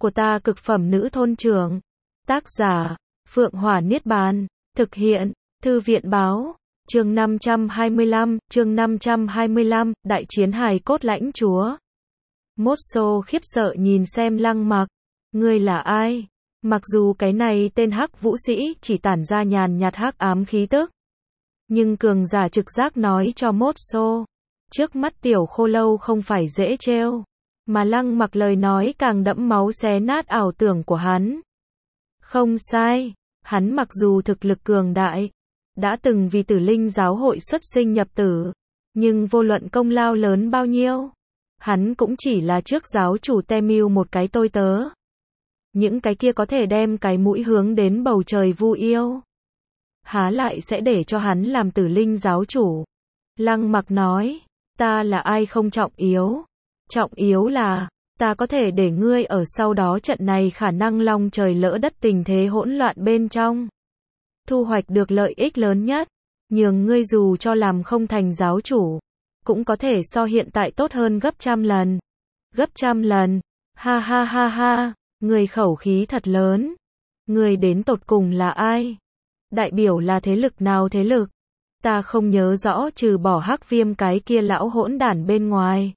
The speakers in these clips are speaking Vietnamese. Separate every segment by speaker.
Speaker 1: của ta cực phẩm nữ thôn trưởng. Tác giả, Phượng Hỏa Niết Bàn. Thực hiện, Thư viện Báo. Chương 525, Đại chiến hài cốt lãnh chúa. Mốt Xô khiếp sợ nhìn xem Lăng Mặc. Ngươi là ai? Mặc dù cái này tên hắc vũ sĩ chỉ tản ra nhàn nhạt hắc ám khí tức, nhưng cường giả trực giác nói cho Mốt Xô, trước mắt tiểu khô lâu không phải dễ trêu. Mà Lăng Mặc lời nói càng đẫm máu xé nát ảo tưởng của hắn. Không sai, hắn mặc dù thực lực cường đại, đã từng vì Tử Linh giáo hội xuất sinh nhập tử, nhưng vô luận công lao lớn bao nhiêu, hắn cũng chỉ là trước giáo chủ Temưu một cái tôi tớ. Những cái kia có thể đem cái mũi hướng đến bầu trời vu yêu, há lại sẽ để cho hắn làm Tử Linh giáo chủ. Lăng Mặc nói, ta là ai không trọng yếu. Trọng yếu là, ta có thể để ngươi ở sau đó trận này khả năng long trời lỡ đất tình thế hỗn loạn bên trong, thu hoạch được lợi ích lớn nhất, nhường ngươi dù cho làm không thành giáo chủ, cũng có thể so hiện tại tốt hơn gấp trăm lần. Gấp trăm lần, ha ha ha ha, ngươi khẩu khí thật lớn. Ngươi đến tột cùng là ai? Đại biểu là thế lực nào thế lực? Ta không nhớ rõ trừ bỏ Hắc Viêm cái kia lão hỗn đản bên ngoài.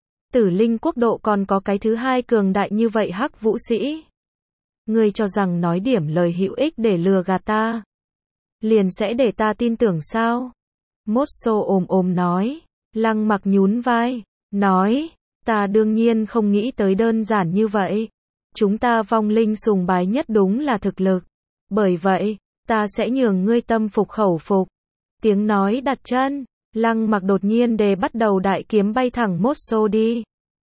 Speaker 1: Tử Linh quốc độ còn có cái thứ hai cường đại như vậy hắc vũ sĩ. Ngươi cho rằng nói điểm lời hữu ích để lừa gạt ta, liền sẽ để ta tin tưởng sao? Mốt Xô ồm nói. Lăng Mặc nhún vai, nói, ta đương nhiên không nghĩ tới đơn giản như vậy. Chúng ta vong linh sùng bái nhất đúng là thực lực. Bởi vậy, ta sẽ nhường ngươi tâm phục khẩu phục. Tiếng nói đặt chân, Lăng Mặc đột nhiên đề bắt đầu đại kiếm bay thẳng Mốt Xô đi.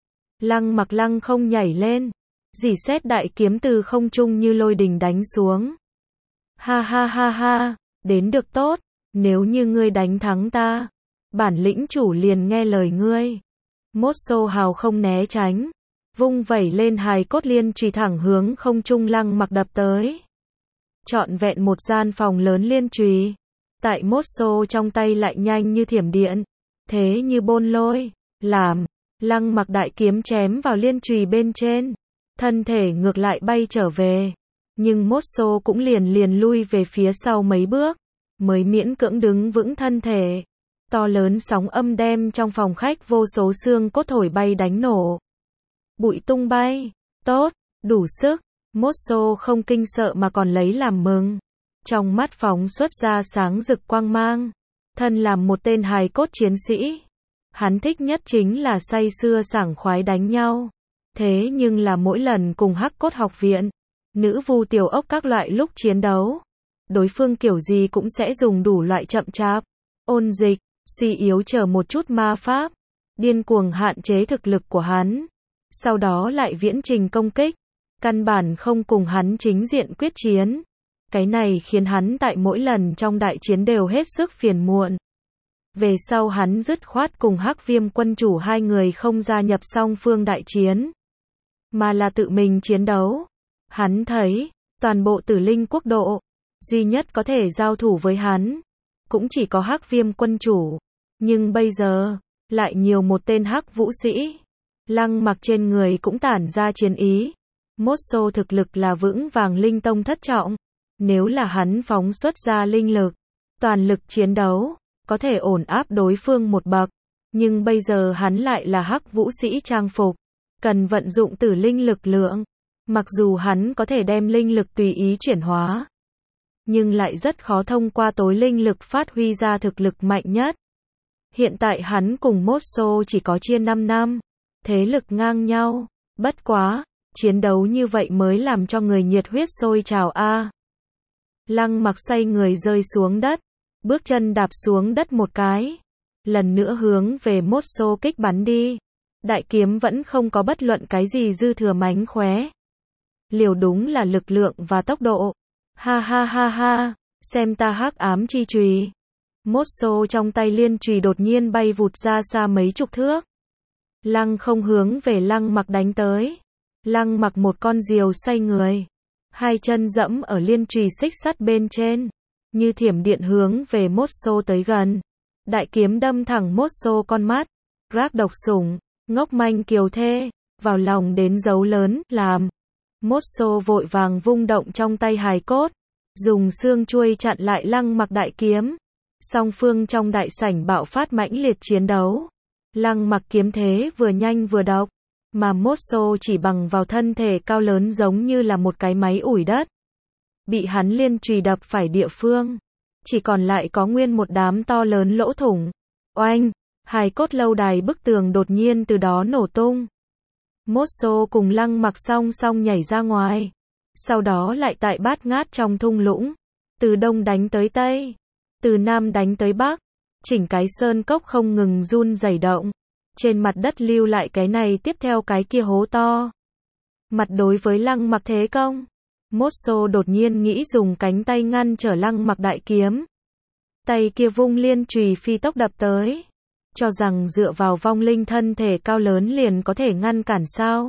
Speaker 1: Lăng Mặc lăng không nhảy lên, dỉ xét đại kiếm từ không trung như lôi đình đánh xuống. Ha ha ha ha, đến được tốt, nếu như ngươi đánh thắng ta, bản lĩnh chủ liền nghe lời ngươi. Mốt Xô hào không né tránh, vung vẩy lên hài cốt liên chùy thẳng hướng không trung Lăng Mặc đập tới. Trọn vẹn một gian phòng lớn liên chùy, tại Mốt Xô trong tay lại nhanh như thiểm điện, thế như bôn lôi, làm. Lăng Mặc đại kiếm chém vào liên chùy bên trên, thân thể ngược lại bay trở về, nhưng Mốt Xô cũng liền lui về phía sau mấy bước, mới miễn cưỡng đứng vững thân thể. To lớn sóng âm đem trong phòng khách vô số xương cốt thổi bay đánh nổ. Bụi tung bay, tốt, đủ sức. Mốt Xô không kinh sợ mà còn lấy làm mừng, trong mắt phóng xuất ra sáng rực quang mang. Thân làm một tên hài cốt chiến sĩ, hắn thích nhất chính là say sưa sảng khoái đánh nhau. Thế nhưng là mỗi lần cùng Hắc Cốt học viện, nữ vu tiểu ốc các loại lúc chiến đấu, đối phương kiểu gì cũng sẽ dùng đủ loại chậm chạp, ôn dịch, suy yếu chờ một chút ma pháp, điên cuồng hạn chế thực lực của hắn. Sau đó lại viễn trình công kích, căn bản không cùng hắn chính diện quyết chiến. Cái này khiến hắn tại mỗi lần trong đại chiến đều hết sức phiền muộn. Về sau hắn dứt khoát cùng Hắc Viêm quân chủ hai người không gia nhập song phương đại chiến, mà là tự mình chiến đấu. Hắn thấy, toàn bộ Tử Linh quốc độ, duy nhất có thể giao thủ với hắn, cũng chỉ có Hắc Viêm quân chủ. Nhưng bây giờ, lại nhiều một tên hắc vũ sĩ. Lăng Mặc trên người cũng tản ra chiến ý. Mốt Xô thực lực là vững vàng linh tông thất trọng. Nếu là hắn phóng xuất ra linh lực, toàn lực chiến đấu, có thể ổn áp đối phương một bậc. Nhưng bây giờ hắn lại là hắc vũ sĩ trang phục, cần vận dụng tử linh lực lượng. Mặc dù hắn có thể đem linh lực tùy ý chuyển hóa, nhưng lại rất khó thông qua tối linh lực phát huy ra thực lực mạnh nhất. Hiện tại hắn cùng Mốt Xô chỉ có chia 5 năm, thế lực ngang nhau. Bất quá, chiến đấu như vậy mới làm cho người nhiệt huyết sôi trào a. Lăng Mặc xoay người rơi xuống đất, bước chân đạp xuống đất một cái, lần nữa hướng về Mốt Xô kích bắn đi. Đại kiếm vẫn không có bất luận cái gì dư thừa mánh khóe. Liều đúng là lực lượng và tốc độ. Ha ha ha ha, xem ta hắc ám chi chùy. Mốt Xô trong tay liên chùy đột nhiên bay vụt ra xa mấy chục thước. Lăng không hướng về Lăng Mặc đánh tới. Lăng Mặc một con diều xoay người, hai chân dẫm ở liên chùy xích sắt bên trên, như thiểm điện hướng về Mốt Xô tới gần. Đại kiếm đâm thẳng Mốt Xô con mắt. Rác độc sủng, ngốc manh kiều thê, vào lòng đến dấu lớn, làm. Mosso vội vàng vung động trong tay hài cốt, dùng xương chuôi chặn lại Lăng Mặc đại kiếm. Song phương trong đại sảnh bạo phát mãnh liệt chiến đấu. Lăng Mặc kiếm thế vừa nhanh vừa độc, mà Mosso chỉ bằng vào thân thể cao lớn giống như là một cái máy ủi đất. Bị hắn liên chùy đập phải địa phương, chỉ còn lại có nguyên một đám to lớn lỗ thủng. Oanh, hài cốt lâu đài bức tường đột nhiên từ đó nổ tung. Mosso cùng Lăng Mặc song song nhảy ra ngoài, sau đó lại tại bát ngát trong thung lũng, từ đông đánh tới tây, từ nam đánh tới bắc, chỉnh cái sơn cốc không ngừng run rẩy động, trên mặt đất lưu lại cái này tiếp theo cái kia hố to. Mặt đối với Lăng Mặc thế công, Mosso đột nhiên nghĩ dùng cánh tay ngăn trở Lăng Mặc đại kiếm. Tay kia vung liên chùy phi tốc đập tới, cho rằng dựa vào vong linh thân thể cao lớn liền có thể ngăn cản sao.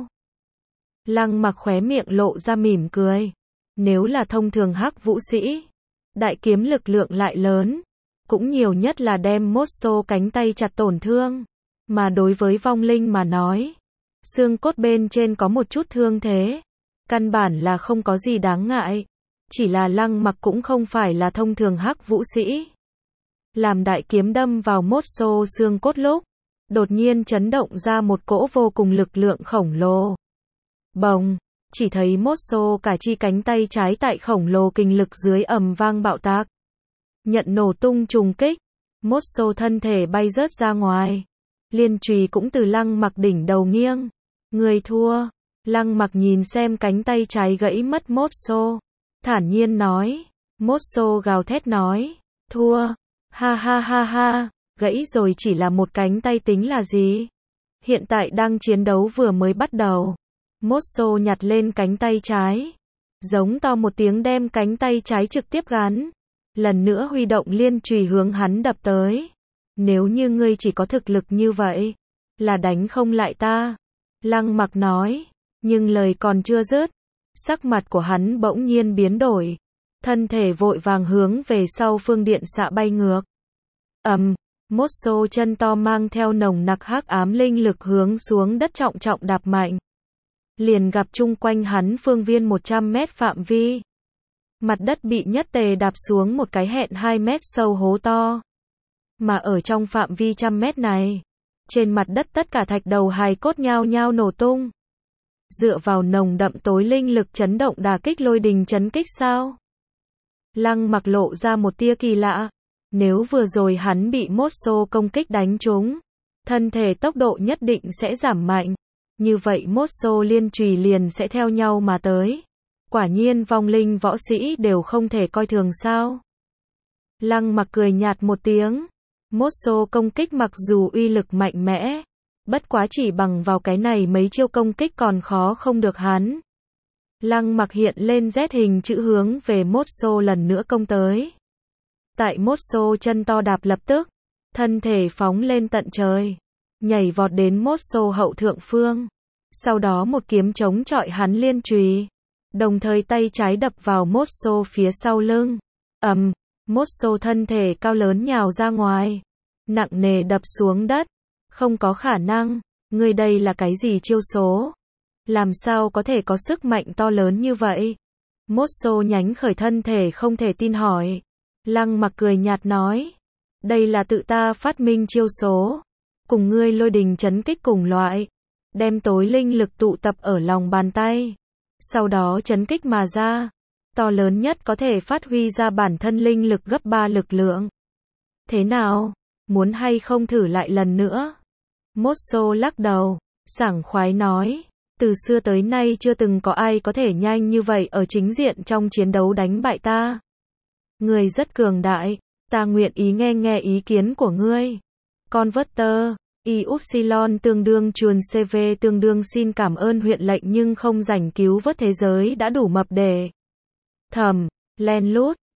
Speaker 1: Lăng Mặc khóe miệng lộ ra mỉm cười. Nếu là thông thường hắc vũ sĩ, đại kiếm lực lượng lại lớn, cũng nhiều nhất là đem Mosso cánh tay chặt tổn thương. Mà đối với vong linh mà nói, xương cốt bên trên có một chút thương thế, căn bản là không có gì đáng ngại. Chỉ là Lăng Mặc cũng không phải là thông thường hắc vũ sĩ. Làm đại kiếm đâm vào Mosso xương cốt lúc, đột nhiên chấn động ra một cỗ vô cùng lực lượng khổng lồ. Bồng, chỉ thấy Mosso cả chi cánh tay trái tại khổng lồ kình lực dưới ầm vang bạo tạc. Nhận nổ tung trùng kích, Mosso thân thể bay rớt ra ngoài. Liên chùy cũng từ Lăng Mặc đỉnh đầu nghiêng. Người thua. Lăng Mặc nhìn xem cánh tay trái gãy mất Mosso, thản nhiên nói. Mosso gào thét nói, thua. Ha ha ha ha, gãy rồi chỉ là một cánh tay tính là gì? Hiện tại đang chiến đấu vừa mới bắt đầu. Mosso nhặt lên cánh tay trái, giống to một tiếng đem cánh tay trái trực tiếp gắn. Lần nữa huy động liên chùy hướng hắn đập tới. Nếu như ngươi chỉ có thực lực như vậy, là đánh không lại ta. Lăng Mặc nói, nhưng lời còn chưa dứt, sắc mặt của hắn bỗng nhiên biến đổi. Thân thể vội vàng hướng về sau phương điện xạ bay ngược. Mosso chân to mang theo nồng nặc hắc ám linh lực hướng xuống đất trọng trọng đạp mạnh. Liền gặp chung quanh hắn phương viên 100 mét phạm vi. Mặt đất bị nhất tề đạp xuống một cái hẹn 2 mét sâu hố to. Mà ở trong phạm vi 100 mét này, trên mặt đất tất cả thạch đầu hài cốt nhao nhao nổ tung. Dựa vào nồng đậm tối linh lực chấn động đả kích lôi đình chấn kích sao? Lăng Mặc lộ ra một tia kỳ lạ. Nếu vừa rồi hắn bị Mosso công kích đánh trúng, thân thể tốc độ nhất định sẽ giảm mạnh. Như vậy Mosso liên chùy liền sẽ theo nhau mà tới. Quả nhiên vong linh võ sĩ đều không thể coi thường sao? Lăng Mặc cười nhạt một tiếng. Mosso công kích mặc dù uy lực mạnh mẽ, bất quá chỉ bằng vào cái này mấy chiêu công kích còn khó không được hắn. Lăng Mặc hiện lên Z hình chữ hướng về Mosso lần nữa công tới. Tại Mosso chân to đạp lập tức, thân thể phóng lên tận trời, nhảy vọt đến Mosso hậu thượng phương. Sau đó một kiếm chống chọi hắn liên chùy, đồng thời tay trái đập vào Mosso phía sau lưng. Mosso thân thể cao lớn nhào ra ngoài, nặng nề đập xuống đất. Không có khả năng, ngươi đây là cái gì chiêu số? Làm sao có thể có sức mạnh to lớn như vậy? Mosso nhánh khởi thân thể không thể tin hỏi. Lăng Mặc cười nhạt nói, đây là tự ta phát minh chiêu số, cùng ngươi lôi đình chấn kích cùng loại, đem tối linh lực tụ tập ở lòng bàn tay, sau đó chấn kích mà ra, to lớn nhất có thể phát huy ra bản thân linh lực gấp 3 lực lượng. Thế nào, muốn hay không thử lại lần nữa? Mosso lắc đầu, sảng khoái nói, từ xưa tới nay chưa từng có ai có thể nhanh như vậy ở chính diện trong chiến đấu đánh bại ta. Ngươi rất cường đại, ta nguyện ý nghe ý kiến của ngươi. Converter, Y-Upsilon tương đương chuồn CV tương đương xin cảm ơn huyện lệnh nhưng không rảnh cứu vớt thế giới đã đủ mập để. Thầm, len lút.